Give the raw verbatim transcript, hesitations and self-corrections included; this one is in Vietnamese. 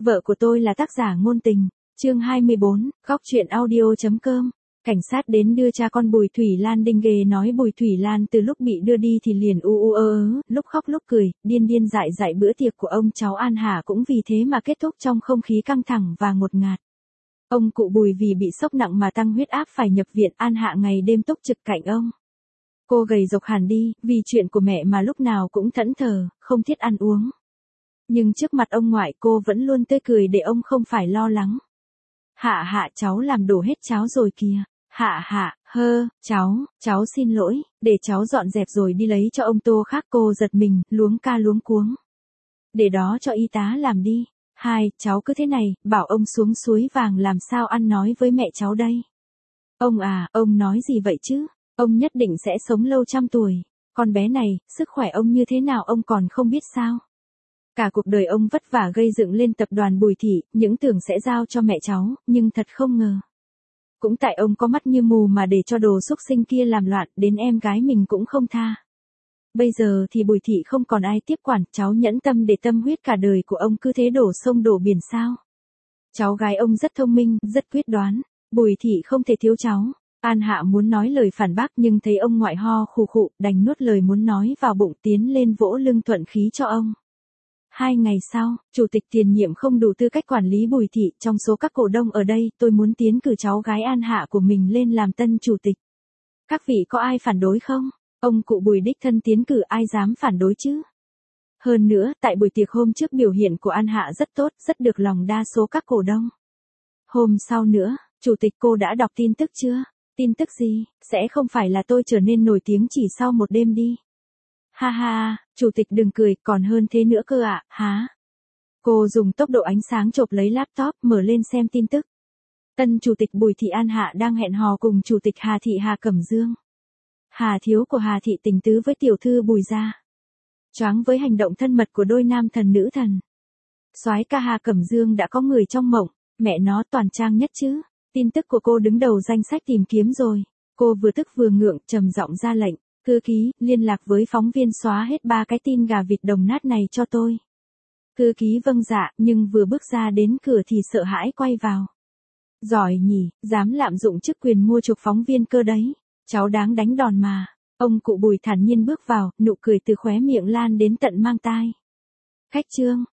Vợ của tôi là tác giả ngôn tình. Chương hai mươi bốn, góc truyện audio.com. Cảnh sát đến đưa cha con Bùi Thủy Lan đinh ghê nói Bùi Thủy Lan từ lúc bị đưa đi thì liền u u ơ ớ, lúc khóc lúc cười, điên điên dại dại bữa tiệc của ông cháu An Hà cũng vì thế mà kết thúc trong không khí căng thẳng và ngột ngạt. Ông cụ Bùi vì bị sốc nặng mà tăng huyết áp phải nhập viện, An Hạ ngày đêm túc trực cạnh ông. Cô gầy rộc hẳn đi, vì chuyện của mẹ mà lúc nào cũng thẫn thờ, không thiết ăn uống. Nhưng trước mặt ông ngoại cô vẫn luôn tươi cười để ông không phải lo lắng. Hạ hạ cháu làm đổ hết cháo rồi kìa. Hạ hạ, hơ, cháu, cháu xin lỗi, để cháu dọn dẹp rồi đi lấy cho ông tô khác. Cô giật mình, luống ca luống cuống. Để đó cho y tá làm đi. Hai, cháu cứ thế này, bảo ông xuống suối vàng làm sao ăn nói với mẹ cháu đây. Ông à, ông nói gì vậy chứ? Ông nhất định sẽ sống lâu trăm tuổi. Con bé này, sức khỏe ông như thế nào ông còn không biết sao? Cả cuộc đời ông vất vả gây dựng lên tập đoàn Bùi Thị, những tưởng sẽ giao cho mẹ cháu, nhưng thật không ngờ. Cũng tại ông có mắt như mù mà để cho đồ xúc sinh kia làm loạn, đến em gái mình cũng không tha. Bây giờ thì Bùi Thị không còn ai tiếp quản, cháu nhẫn tâm để tâm huyết cả đời của ông cứ thế đổ sông đổ biển sao? Cháu gái ông rất thông minh, rất quyết đoán, Bùi Thị không thể thiếu cháu. An Hạ muốn nói lời phản bác nhưng thấy ông ngoại ho khù khụ, đành nuốt lời muốn nói vào bụng, tiến lên vỗ lưng thuận khí cho ông. Hai ngày sau, chủ tịch tiền nhiệm không đủ tư cách quản lý Bùi Thị, trong số các cổ đông ở đây, tôi muốn tiến cử cháu gái An Hạ của mình lên làm tân chủ tịch. Các vị có ai phản đối không? Ông cụ Bùi đích thân tiến cử, ai dám phản đối chứ? Hơn nữa, tại buổi tiệc hôm trước biểu hiện của An Hạ rất tốt, rất được lòng đa số các cổ đông. Hôm sau nữa, chủ tịch cô đã đọc tin tức chưa? Tin tức gì? Sẽ không phải là tôi trở nên nổi tiếng chỉ sau một đêm đi. Ha ha, chủ tịch đừng cười, còn hơn thế nữa cơ ạ, à, há. Cô dùng tốc độ ánh sáng chộp lấy laptop, mở lên xem tin tức. Tân chủ tịch Bùi Thị An Hạ đang hẹn hò cùng chủ tịch Hà Thị Hà Cẩm Dương. Hà thiếu của Hà Thị tình tứ với tiểu thư Bùi gia. Choáng với hành động thân mật của đôi nam thần nữ thần. Soái ca Hà Cẩm Dương đã có người trong mộng, mẹ nó toàn trang nhất chứ. Tin tức của cô đứng đầu danh sách tìm kiếm rồi. Cô vừa tức vừa ngượng, trầm giọng ra lệnh. Thư ký, liên lạc với phóng viên xóa hết ba cái tin gà vịt đồng nát này cho tôi. Thư ký vâng dạ, nhưng vừa bước ra đến cửa thì sợ hãi quay vào. Giỏi nhỉ, dám lạm dụng chức quyền mua chuộc phóng viên cơ đấy. Cháu đáng đánh đòn mà. Ông cụ Bùi thản nhiên bước vào, nụ cười từ khóe miệng lan đến tận mang tai. Khách Trương,